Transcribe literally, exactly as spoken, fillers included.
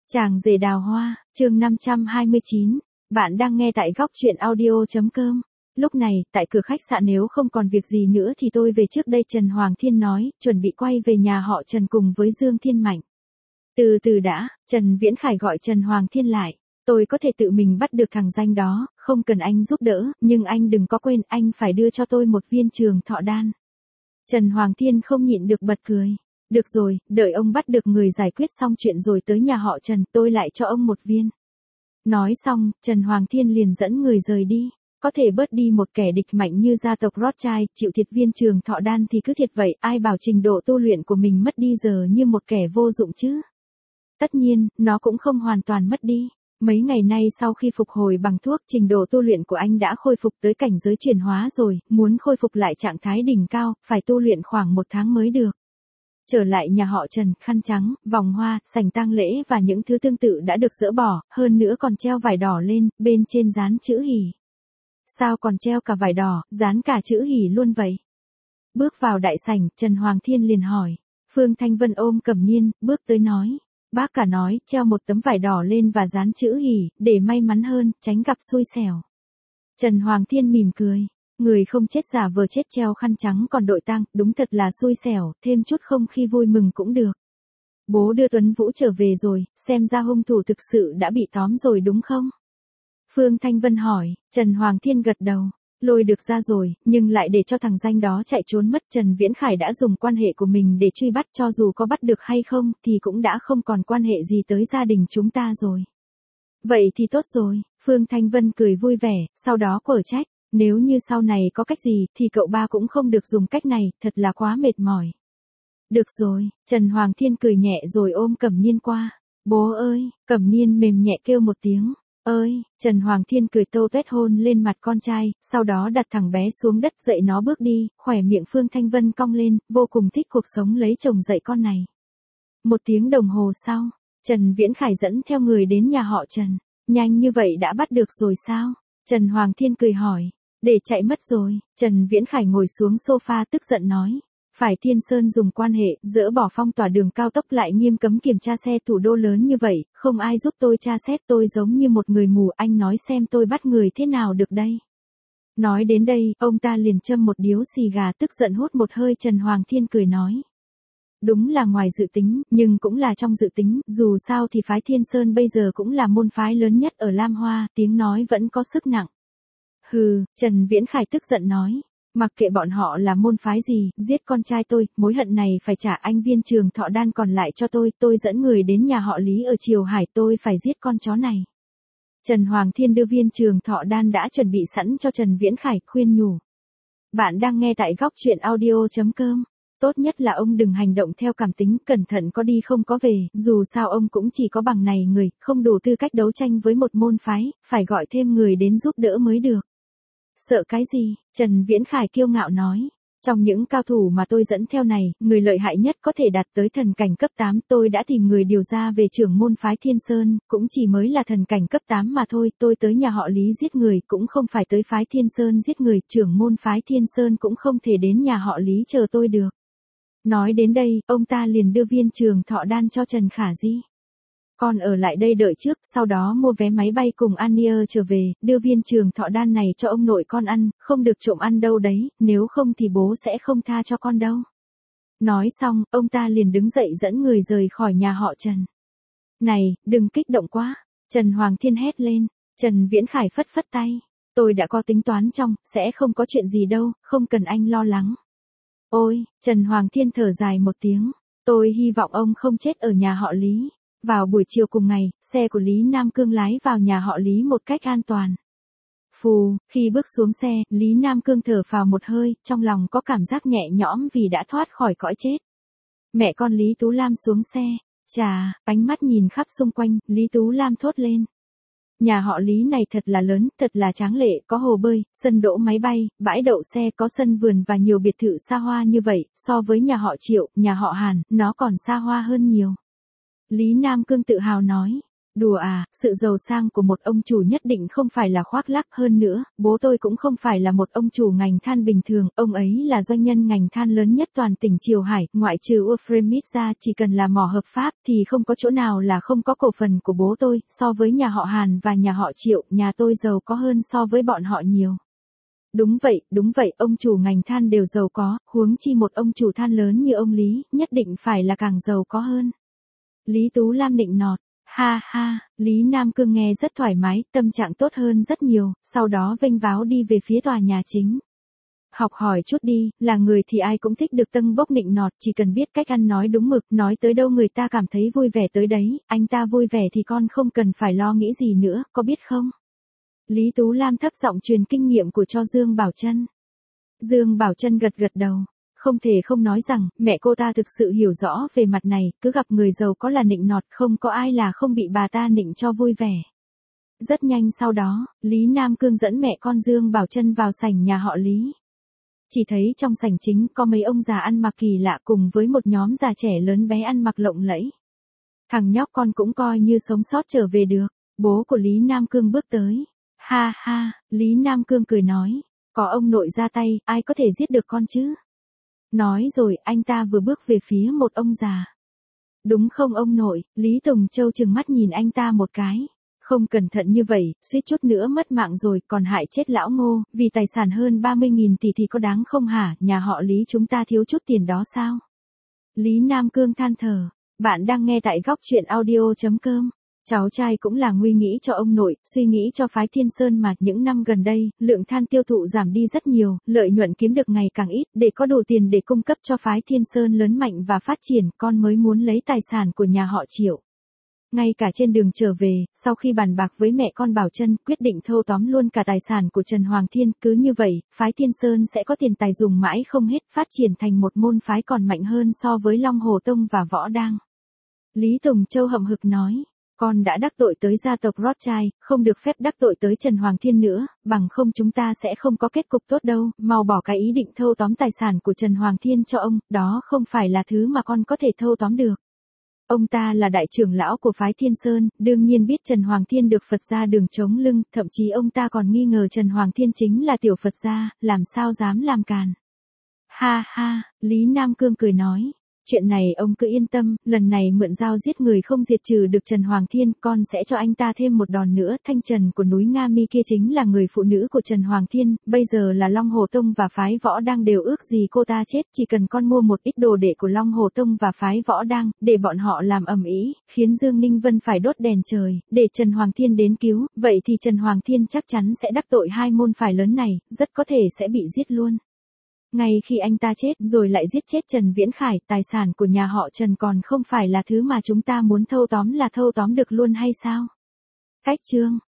Chàng rể đào hoa, chương năm trăm hai mươi chín. Bạn đang nghe tại góc truyện audio.com. Lúc này, tại cửa khách sạn nếu không còn việc gì nữa thì tôi về trước đây, Trần Hoàng Thiên nói, chuẩn bị quay về nhà họ Trần cùng với Dương Thiên Mạnh. Từ từ đã, Trần Viễn Khải gọi Trần Hoàng Thiên lại. Tôi có thể tự mình bắt được thằng danh đó, không cần anh giúp đỡ, nhưng anh đừng có quên anh phải đưa cho tôi một viên trường thọ đan. Trần Hoàng Thiên không nhịn được bật cười. Được rồi, đợi ông bắt được người giải quyết xong chuyện rồi tới nhà họ Trần, tôi lại cho ông một viên. Nói xong, Trần Hoàng Thiên liền dẫn người rời đi. Có thể bớt đi một kẻ địch mạnh như gia tộc Rothschild, chịu thiệt viên trường thọ đan thì cứ thiệt vậy, ai bảo trình độ tu luyện của mình mất đi giờ như một kẻ vô dụng chứ. Tất nhiên, nó cũng không hoàn toàn mất đi. Mấy ngày nay sau khi phục hồi bằng thuốc, trình độ tu luyện của anh đã khôi phục tới cảnh giới chuyển hóa rồi, muốn khôi phục lại trạng thái đỉnh cao, phải tu luyện khoảng một tháng mới được. Trở lại nhà họ Trần, khăn trắng, vòng hoa, sảnh tang lễ và những thứ tương tự đã được dỡ bỏ, hơn nữa còn treo vải đỏ lên, bên trên dán chữ hỉ. Sao còn treo cả vải đỏ, dán cả chữ hỉ luôn vậy? Bước vào đại sảnh, Trần Hoàng Thiên liền hỏi. Phương Thanh Vân ôm Cẩm Niên, bước tới nói. Bác cả nói, treo một tấm vải đỏ lên và dán chữ hỉ, để may mắn hơn, tránh gặp xui xẻo. Trần Hoàng Thiên mỉm cười. Người không chết giả vờ chết treo khăn trắng còn đội tang, đúng thật là xui xẻo, thêm chút không khí vui mừng cũng được. Bố đưa Tuấn Vũ trở về rồi, xem ra hung thủ thực sự đã bị tóm rồi đúng không? Phương Thanh Vân hỏi, Trần Hoàng Thiên gật đầu, lôi được ra rồi, nhưng lại để cho thằng danh đó chạy trốn mất. Trần Viễn Khải đã dùng quan hệ của mình để truy bắt, cho dù có bắt được hay không thì cũng đã không còn quan hệ gì tới gia đình chúng ta rồi. Vậy thì tốt rồi, Phương Thanh Vân cười vui vẻ, sau đó quở trách. Nếu như sau này có cách gì thì cậu ba cũng không được dùng cách này, thật là quá mệt mỏi. Được rồi, Trần Hoàng Thiên cười nhẹ rồi ôm Cẩm Niên qua. Bố ơi, Cẩm Niên mềm nhẹ kêu một tiếng. Ơi, Trần Hoàng Thiên cười tô tuét hôn lên mặt con trai, sau đó đặt thằng bé xuống đất dậy nó bước đi, khỏe miệng Phương Thanh Vân cong lên, vô cùng thích cuộc sống lấy chồng dạy con này. Một tiếng đồng hồ sau, Trần Viễn Khải dẫn theo người đến nhà họ Trần. Nhanh như vậy đã bắt được rồi sao? Trần Hoàng Thiên cười hỏi. Để chạy mất rồi, Trần Viễn Khải ngồi xuống sofa tức giận nói. Phải Thiên Sơn dùng quan hệ, dỡ bỏ phong tỏa đường cao tốc lại nghiêm cấm kiểm tra xe thủ đô lớn như vậy, không ai giúp tôi tra xét, tôi giống như một người mù, anh nói xem tôi bắt người thế nào được đây. Nói đến đây, ông ta liền châm một điếu xì gà tức giận hút một hơi. Trần Hoàng Thiên cười nói. Đúng là ngoài dự tính, nhưng cũng là trong dự tính, dù sao thì phái Thiên Sơn bây giờ cũng là môn phái lớn nhất ở Lam Hoa, tiếng nói vẫn có sức nặng. Hừ, Trần Viễn Khải tức giận nói, mặc kệ bọn họ là môn phái gì, giết con trai tôi, mối hận này phải trả. Anh viên trường thọ đan còn lại cho tôi, tôi dẫn người đến nhà họ Lý ở Triều Hải, tôi phải giết con chó này. Trần Hoàng Thiên đưa viên trường thọ đan đã chuẩn bị sẵn cho Trần Viễn Khải, khuyên nhủ. Bạn đang nghe tại góc truyện audio.com. Tốt nhất là ông đừng hành động theo cảm tính, cẩn thận có đi không có về, dù sao ông cũng chỉ có bằng này người, không đủ tư cách đấu tranh với một môn phái, phải gọi thêm người đến giúp đỡ mới được. Sợ cái gì? Trần Viễn Khải kiêu ngạo nói. Trong những cao thủ mà tôi dẫn theo này, người lợi hại nhất có thể đạt tới thần cảnh cấp tám, tôi đã tìm người điều ra về trưởng môn phái Thiên Sơn, cũng chỉ mới là thần cảnh cấp tám mà thôi, tôi tới nhà họ Lý giết người, cũng không phải tới phái Thiên Sơn giết người, trưởng môn phái Thiên Sơn cũng không thể đến nhà họ Lý chờ tôi được. Nói đến đây, ông ta liền đưa viên trường thọ đan cho Trần Khả Di. Con ở lại đây đợi trước, sau đó mua vé máy bay cùng Ania trở về, đưa viên trường thọ đan này cho ông nội con ăn, không được trộm ăn đâu đấy, nếu không thì bố sẽ không tha cho con đâu. Nói xong, ông ta liền đứng dậy dẫn người rời khỏi nhà họ Trần. Này, đừng kích động quá, Trần Hoàng Thiên hét lên. Trần Viễn Khải phất phất tay. Tôi đã có tính toán trong, sẽ không có chuyện gì đâu, không cần anh lo lắng. Ôi, Trần Hoàng Thiên thở dài một tiếng. Tôi hy vọng ông không chết ở nhà họ Lý. Vào buổi chiều cùng ngày, xe của Lý Nam Cương lái vào nhà họ Lý một cách an toàn. Phù, khi bước xuống xe, Lý Nam Cương thở phào một hơi, trong lòng có cảm giác nhẹ nhõm vì đã thoát khỏi cõi chết. Mẹ con Lý Tú Lam xuống xe. Chà, ánh mắt nhìn khắp xung quanh, Lý Tú Lam thốt lên. Nhà họ Lý này thật là lớn, thật là tráng lệ, có hồ bơi, sân đỗ máy bay, bãi đậu xe, có sân vườn và nhiều biệt thự xa hoa như vậy, so với nhà họ Triệu, nhà họ Hàn, nó còn xa hoa hơn nhiều. Lý Nam Cương tự hào nói. Đùa à, sự giàu sang của một ông chủ nhất định không phải là khoác lác, hơn nữa, bố tôi cũng không phải là một ông chủ ngành than bình thường, ông ấy là doanh nhân ngành than lớn nhất toàn tỉnh Triều Hải, ngoại trừ Wolframit ra, chỉ cần là mỏ hợp pháp thì không có chỗ nào là không có cổ phần của bố tôi, so với nhà họ Hàn và nhà họ Triệu, nhà tôi giàu có hơn so với bọn họ nhiều. Đúng vậy, đúng vậy, ông chủ ngành than đều giàu có, huống chi một ông chủ than lớn như ông Lý, nhất định phải là càng giàu có hơn. Lý Tú Lam nịnh nọt. Ha ha, Lý Nam Cương nghe rất thoải mái, tâm trạng tốt hơn rất nhiều, sau đó vênh váo đi về phía tòa nhà chính. Học hỏi chút đi, là người thì ai cũng thích được tâng bốc nịnh nọt, chỉ cần biết cách ăn nói đúng mực, nói tới đâu người ta cảm thấy vui vẻ tới đấy, anh ta vui vẻ thì con không cần phải lo nghĩ gì nữa, có biết không? Lý Tú Lam thấp giọng truyền kinh nghiệm của cho Dương Bảo Trân. Dương Bảo Trân gật gật đầu. Không thể không nói rằng, mẹ cô ta thực sự hiểu rõ về mặt này, cứ gặp người giàu có là nịnh nọt, không có ai là không bị bà ta nịnh cho vui vẻ. Rất nhanh sau đó, Lý Nam Cương dẫn mẹ con Dương Bảo Trân vào sảnh nhà họ Lý. Chỉ thấy trong sảnh chính có mấy ông già ăn mặc kỳ lạ cùng với một nhóm già trẻ lớn bé ăn mặc lộng lẫy. Thằng nhóc con cũng coi như sống sót trở về được, bố của Lý Nam Cương bước tới. Ha ha, Lý Nam Cương cười nói, có ông nội ra tay, ai có thể giết được con chứ? Nói rồi, anh ta vừa bước về phía một ông già. Đúng không ông nội, Lý Tùng Châu trừng mắt nhìn anh ta một cái. Không cẩn thận như vậy, suýt chút nữa mất mạng rồi, còn hại chết lão Ngô, vì tài sản hơn ba mươi nghìn tỷ thì có đáng không hả, nhà họ Lý chúng ta thiếu chút tiền đó sao? Lý Nam Cương than thở, bạn đang nghe tại góc truyện audio chấm com. Cháu trai cũng là nguy nghĩ cho ông nội, suy nghĩ cho phái Thiên Sơn mà những năm gần đây, lượng than tiêu thụ giảm đi rất nhiều, lợi nhuận kiếm được ngày càng ít, để có đủ tiền để cung cấp cho phái Thiên Sơn lớn mạnh và phát triển, con mới muốn lấy tài sản của nhà họ Triệu. Ngay cả trên đường trở về, sau khi bàn bạc với mẹ con Bảo Trân, quyết định thâu tóm luôn cả tài sản của Trần Hoàng Thiên, cứ như vậy, phái Thiên Sơn sẽ có tiền tài dùng mãi không hết, phát triển thành một môn phái còn mạnh hơn so với Long Hồ Tông và Võ Đang. Lý Tùng Châu hậm hực nói. Con đã đắc tội tới gia tộc Rothschild, không được phép đắc tội tới Trần Hoàng Thiên nữa, bằng không chúng ta sẽ không có kết cục tốt đâu, mau bỏ cái ý định thâu tóm tài sản của Trần Hoàng Thiên cho ông, đó không phải là thứ mà con có thể thâu tóm được. Ông ta là đại trưởng lão của phái Thiên Sơn, đương nhiên biết Trần Hoàng Thiên được Phật gia đường chống lưng, thậm chí ông ta còn nghi ngờ Trần Hoàng Thiên chính là tiểu Phật gia, làm sao dám làm càn. Ha ha, Lý Nam Cương cười nói. Chuyện này ông cứ yên tâm, lần này mượn dao giết người không diệt trừ được Trần Hoàng Thiên, con sẽ cho anh ta thêm một đòn nữa, Thanh Trần của núi Nga Mi kia chính là người phụ nữ của Trần Hoàng Thiên, bây giờ là Long Hồ Tông và phái Võ Đang đều ước gì cô ta chết, chỉ cần con mua một ít đồ đệ của Long Hồ Tông và phái Võ Đang, để bọn họ làm ầm ĩ, khiến Dương Ninh Vân phải đốt đèn trời, để Trần Hoàng Thiên đến cứu, vậy thì Trần Hoàng Thiên chắc chắn sẽ đắc tội hai môn phái lớn này, rất có thể sẽ bị giết luôn. Ngay khi anh ta chết rồi lại giết chết Trần Viễn Khải, tài sản của nhà họ Trần còn không phải là thứ mà chúng ta muốn thâu tóm là thâu tóm được luôn hay sao? Cách chương